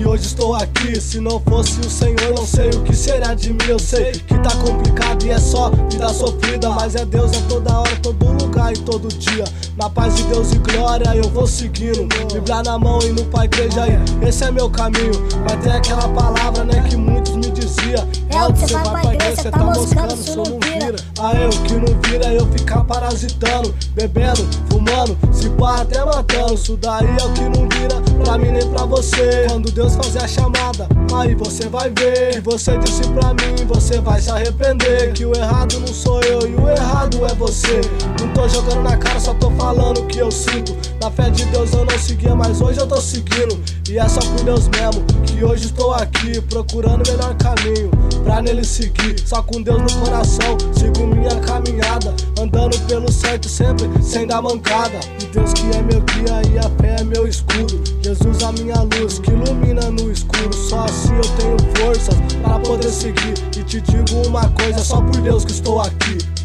e hoje estou aqui. Se não fosse o Senhor, não sei o que seria de mim. Eu sei que tá complicado e é só vida sofrida, mas é Deus a toda hora, todo lugar e todo dia. Na paz de Deus e glória eu vou seguindo, Bíblia na mão e no pra igreja aí, esse é meu caminho. Mas tem aquela palavra, né, que muitos me diziam: é onde você vai pra igreja, você tá moscando, se não vira. Aí o que não vira é eu ficar parasitando, bebendo, fumando, se pá até matando. Isso daí é o que não vira pra mim nem pra você. Quando Deus fazer a chamada, aí você vai ver que você disse pra mim, você vai se arrepender. Que o errado não sou eu e o errado é você. Não tô jogando na cara, só tô falando o que eu sinto. Na fé de Deus eu não seguia, mas hoje eu tô seguindo. E é só por Deus mesmo que hoje estou aqui, procurando o melhor caminho pra nele seguir. Só com Deus no coração, sigo minha caminhada, andando pelo certo sempre, sem dar mancada. E Deus que é meu guia e a fé é meu escudo. Jesus a minha luz que ilumina no escuro. Só assim eu tenho forças pra poder seguir. E te digo uma coisa, é só por Deus que estou aqui.